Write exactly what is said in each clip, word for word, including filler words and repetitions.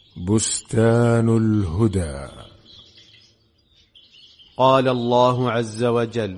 بستان الهدى. قال الله عز وجل: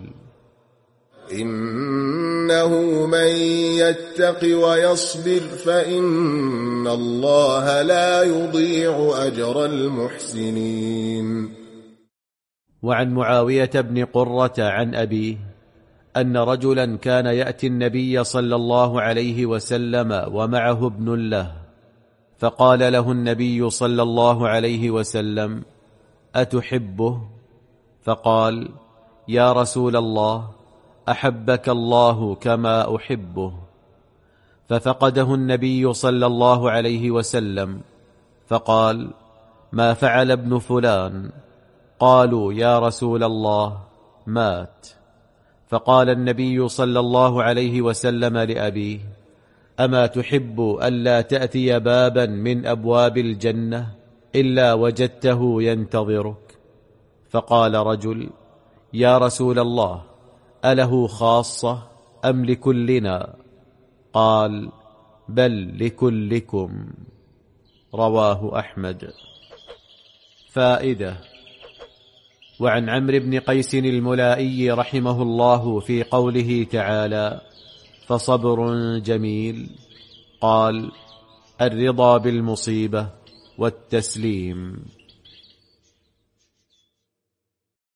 إنه من يتق ويصبر فإن الله لا يضيع أجر المحسنين. وعن معاوية بن قرة عن أبيه أن رجلا كان يأتي النبي صلى الله عليه وسلم ومعه ابن له، فقال له النبي صلى الله عليه وسلم: أتحبه؟ فقال: يا رسول الله، أحبك الله كما أحبه. ففقده النبي صلى الله عليه وسلم فقال: ما فعل ابن فلان؟ قالوا: يا رسول الله، مات. فقال النبي صلى الله عليه وسلم لأبيه: أما تحب ألا تأتي بابا من أبواب الجنة إلا وجدته ينتظرك؟ فقال رجل: يا رسول الله، أله خاصة أم لكلنا؟ قال: بل لكلكم. رواه أحمد. فائدة: وعن عمرو بن قيس الملائي رحمه الله في قوله تعالى: فصبر جميل، قال: الرضا بالمصيبة والتسليم.